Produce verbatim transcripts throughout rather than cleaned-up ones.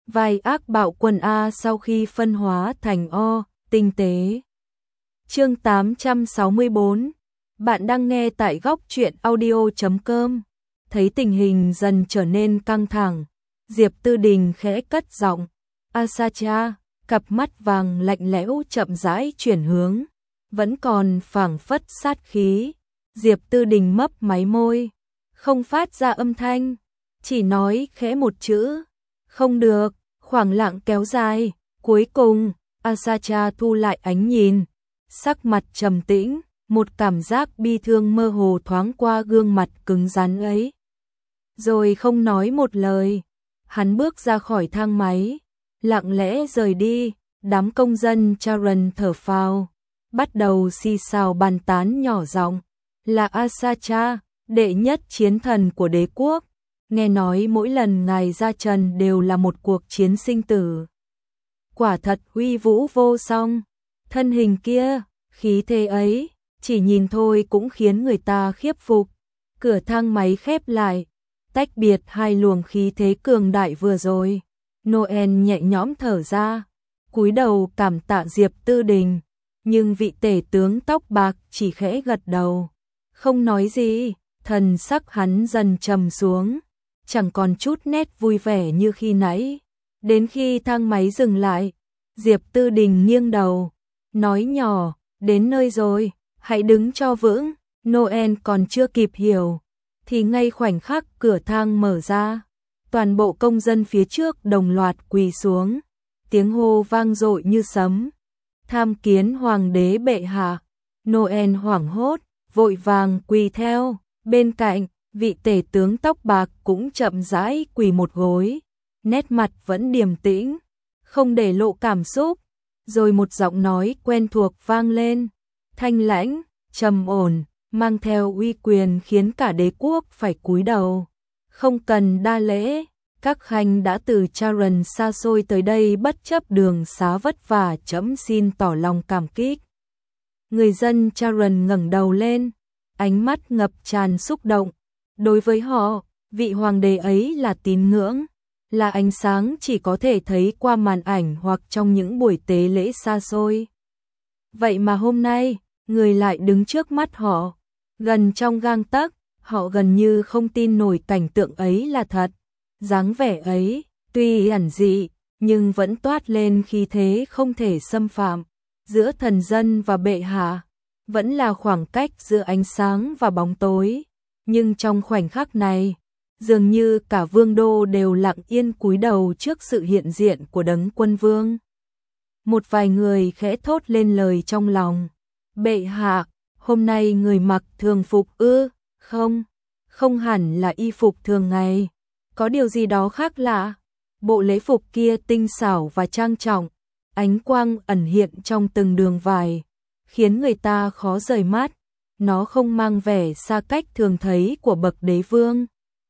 vai ác bạo quân A sau khi phân hóa thành O, tinh tế. Chương tám trăm sáu mươi tư. Bạn đang nghe tại góc truyện audio chấm com. Thấy tình hình dần trở nên căng thẳng, Diệp Tư Đình khẽ cất giọng, "Asacha." Cặp mắt vàng lạnh lẽo chậm rãi chuyển hướng, vẫn còn phảng phất sát khí. Diệp Tư Đình mấp máy môi, không phát ra âm thanh, chỉ nói khẽ một chữ, "Không được." Khoảng lặng kéo dài, cuối cùng, Asacha thu lại ánh nhìn, sắc mặt trầm tĩnh, một cảm giác bi thương mơ hồ thoáng qua gương mặt cứng rắn ấy. Rồi không nói một lời, hắn bước ra khỏi thang máy, lặng lẽ rời đi. Đám công dân Charon thở phào, bắt đầu xì xào bàn tán nhỏ giọng, là Asacha, đệ nhất chiến thần của đế quốc. Nghe nói mỗi lần ngài ra trần đều là một cuộc chiến sinh tử. Quả thật uy vũ vô song, thân hình kia, khí thế ấy, chỉ nhìn thôi cũng khiến người ta khiếp phục. Cửa thang máy khép lại, tách biệt hai luồng khí thế cường đại vừa rồi. Noel nhẹ nhõm thở ra, cúi đầu cảm tạ Diệp Tư Đình, nhưng vị tể tướng tóc bạc chỉ khẽ gật đầu, không nói gì. Thần sắc hắn dần trầm xuống, chẳng còn chút nét vui vẻ như khi nãy. Đến khi thang máy dừng lại, Diệp Tư Đình nghiêng đầu, nói nhỏ, "Đến nơi rồi, hãy đứng cho vững." Noel còn chưa kịp hiểu, thì ngay khoảnh khắc cửa thang mở ra, toàn bộ công dân phía trước đồng loạt quỳ xuống, tiếng hô vang dội như sấm, "Tham kiến hoàng đế bệ hạ." Noel hoảng hốt, vội vàng quỳ theo. Bên cạnh, vị tể tướng tóc bạc cũng chậm rãi quỳ một gối, nét mặt vẫn điềm tĩnh, không để lộ cảm xúc. Rồi một giọng nói quen thuộc vang lên, thanh lãnh, trầm ổn, mang theo uy quyền khiến cả đế quốc phải cúi đầu. "Không cần đa lễ, các khanh đã từ Charon xa xôi tới đây bất chấp đường xá vất vả, trẫm xin tỏ lòng cảm kích." Người dân Charon ngẩng đầu lên, ánh mắt ngập tràn xúc động. Đối với họ, vị hoàng đế ấy là tín ngưỡng, là ánh sáng chỉ có thể thấy qua màn ảnh hoặc trong những buổi tế lễ xa xôi. Vậy mà hôm nay, người lại đứng trước mắt họ, gần trong gang tấc. Họ gần như không tin nổi cảnh tượng ấy là thật. Dáng vẻ ấy, tuy ẩn dị, nhưng vẫn toát lên khí thế không thể xâm phạm. Giữa thần dân và bệ hạ, vẫn là khoảng cách giữa ánh sáng và bóng tối. Nhưng trong khoảnh khắc này, dường như cả vương đô đều lặng yên cúi đầu trước sự hiện diện của đấng quân vương. Một vài người khẽ thốt lên lời trong lòng, "Bệ hạ, hôm nay người mặc thường phục ư?" "Không, không hẳn là y phục thường ngày, có điều gì đó khác lạ." Bộ lễ phục kia tinh xảo và trang trọng, ánh quang ẩn hiện trong từng đường vải, khiến người ta khó rời mắt. Nó không mang vẻ xa cách thường thấy của bậc đế vương,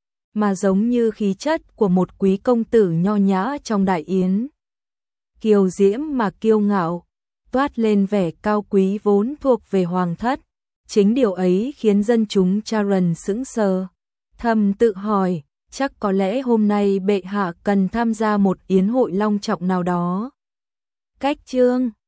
mà giống như khí chất của một quý công tử nho nhã trong đại yến. Kiều diễm mà kiêu ngạo, toát lên vẻ cao quý vốn thuộc về hoàng thất. Chính điều ấy khiến dân chúng Charon sững sờ, thầm tự hỏi, chắc có lẽ hôm nay bệ hạ cần tham gia một yến hội long trọng nào đó. Cách chương